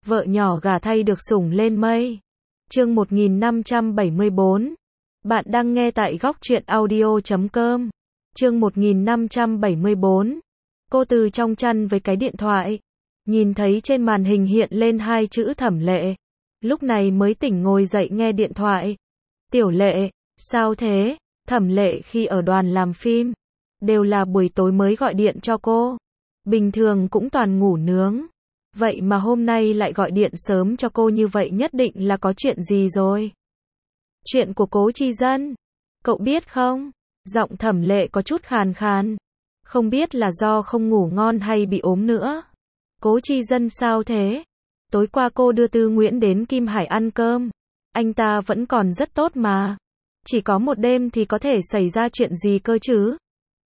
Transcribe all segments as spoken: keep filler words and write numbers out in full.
vợ nhỏ gả thay được sủng lên mây. Chương một nghìn năm trăm bảy mươi bốn. Bạn đang nghe tại góc truyện audio chấm com. Chương một nghìn năm trăm bảy mươi bốn. Cô từ trong chăn với cái điện thoại, nhìn thấy trên màn hình hiện lên hai chữ Thẩm Lệ. Lúc này mới tỉnh ngồi dậy nghe điện thoại. Tiểu Lệ, sao thế? Thẩm Lệ khi ở đoàn làm phim, đều là buổi tối mới gọi điện cho cô. Bình thường cũng toàn ngủ nướng. Vậy mà hôm nay lại gọi điện sớm cho cô như vậy, nhất định là có chuyện gì rồi. Chuyện của Cố Chi Dân. Cậu biết không? Giọng Thẩm Lệ có chút khàn khàn. Không biết là do không ngủ ngon hay bị ốm nữa. Cố Chi Dân sao thế? Tối qua cô đưa Tư Nguyễn đến Kim Hải ăn cơm. Anh ta vẫn còn rất tốt mà. Chỉ có một đêm thì có thể xảy ra chuyện gì cơ chứ?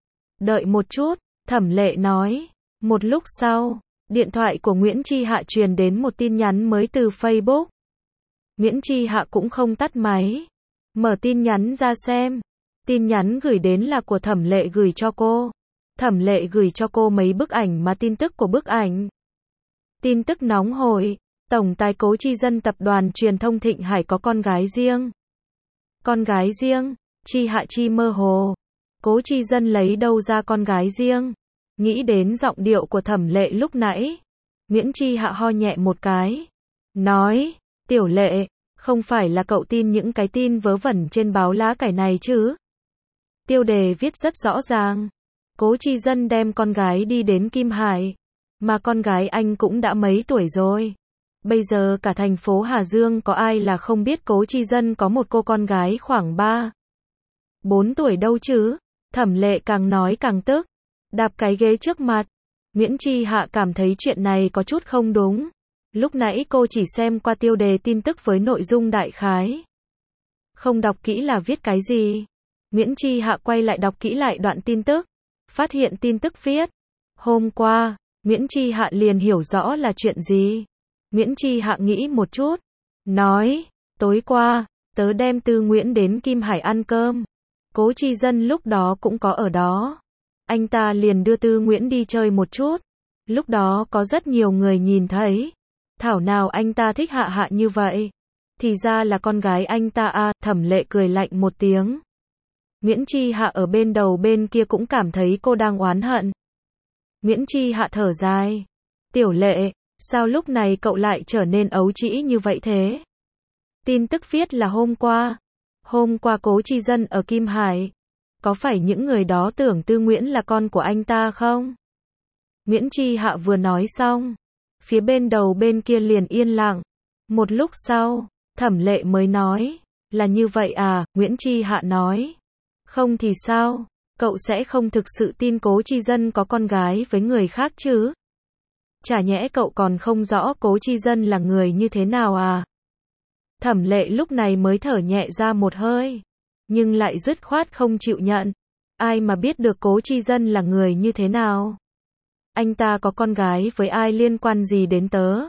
Đợi một chút, Thẩm Lệ nói. Một lúc sau, điện thoại của Nguyễn Chi Hạ truyền đến một tin nhắn mới từ Facebook. Nguyễn Chi Hạ cũng không tắt máy. Mở tin nhắn ra xem. Tin nhắn gửi đến là của Thẩm Lệ gửi cho cô. Thẩm Lệ gửi cho cô mấy bức ảnh mà tin tức của bức ảnh. Tin tức nóng hổi. Tổng tài Cố Chi Dân tập đoàn truyền thông Thịnh Hải có con gái riêng. Con gái riêng? Chi Hạ Chi mơ hồ. Cố Chi Dân lấy đâu ra con gái riêng? Nghĩ đến giọng điệu của Thẩm Lệ lúc nãy, Nguyễn Chi Hạ ho nhẹ một cái. Nói, Tiểu Lệ, không phải là cậu tin những cái tin vớ vẩn trên báo lá cải này chứ? Tiêu đề viết rất rõ ràng. Cố Chi Dân đem con gái đi đến Kim Hải. Mà con gái anh cũng đã mấy tuổi rồi. Bây giờ cả thành phố Hà Dương có ai là không biết Cố Chi Dân có một cô con gái khoảng ba, bốn tuổi đâu chứ? Thẩm Lệ càng nói càng tức. Đạp cái ghế trước mặt. Nguyễn Chi Hạ cảm thấy chuyện này có chút không đúng. Lúc nãy cô chỉ xem qua tiêu đề tin tức với nội dung đại khái. Không đọc kỹ là viết cái gì. Nguyễn Chi Hạ quay lại đọc kỹ lại đoạn tin tức. Phát hiện tin tức viết. Hôm qua, Nguyễn Chi Hạ liền hiểu rõ là chuyện gì. Nguyễn Chi Hạ nghĩ một chút. Nói, tối qua, tớ đem Tư Nguyễn đến Kim Hải ăn cơm. Cố Chi Dân lúc đó cũng có ở đó. Anh ta liền đưa Tư Nguyễn đi chơi một chút. Lúc đó có rất nhiều người nhìn thấy. Thảo nào anh ta thích Hạ Hạ như vậy. Thì ra là con gái anh ta à. Thẩm Lệ cười lạnh một tiếng. Nguyễn Chi Hạ ở bên đầu bên kia cũng cảm thấy cô đang oán hận. Nguyễn Chi Hạ thở dài. Tiểu Lệ, sao lúc này cậu lại trở nên ấu trĩ như vậy thế? Tin tức viết là hôm qua. Hôm qua Cố Chi Dân ở Kim Hải. Có phải những người đó tưởng Tư Nguyễn là con của anh ta không? Nguyễn Chi Hạ vừa nói xong, phía bên đầu bên kia liền yên lặng. Một lúc sau, Thẩm Lệ mới nói, là như vậy à? Nguyễn Chi Hạ nói. Không thì sao? Cậu sẽ không thực sự tin Cố Chi Dân có con gái với người khác chứ? Chả nhẽ cậu còn không rõ Cố Chi Dân là người như thế nào à? Thẩm Lệ lúc này mới thở nhẹ ra một hơi. Nhưng lại dứt khoát không chịu nhận. Ai mà biết được Cố Chi Dân là người như thế nào? Anh ta có con gái với ai liên quan gì đến tớ?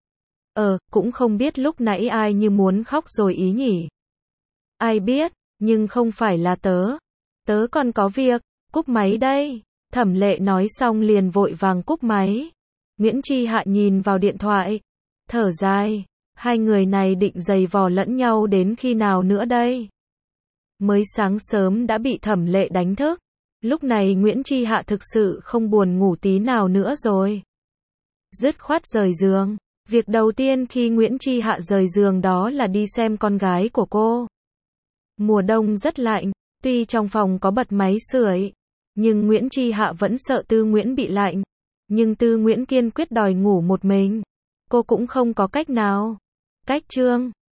Ờ, cũng không biết lúc nãy ai như muốn khóc rồi ý nhỉ? Ai biết, nhưng không phải là tớ. Tớ còn có việc, cúp máy đây. Thẩm Lệ nói xong liền vội vàng cúp máy. Nguyễn Chi Hạ nhìn vào điện thoại. Thở dài, hai người này định giày vò lẫn nhau đến khi nào nữa đây? Mới sáng sớm đã bị Thẩm Lệ đánh thức. Lúc này Nguyễn Chi Hạ thực sự không buồn ngủ tí nào nữa rồi. Dứt khoát rời giường. Việc đầu tiên khi Nguyễn Chi Hạ rời giường đó là đi xem con gái của cô. Mùa đông rất lạnh, tuy trong phòng có bật máy sưởi, nhưng Nguyễn Chi Hạ vẫn sợ Tư Nguyễn bị lạnh. Nhưng Tư Nguyễn kiên quyết đòi ngủ một mình. Cô cũng không có cách nào. Cách chương